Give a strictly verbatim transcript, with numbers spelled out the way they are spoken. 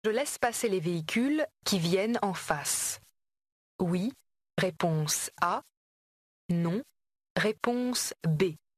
Je laisse passer les véhicules qui viennent en face. Oui, réponse A. Non, réponse B.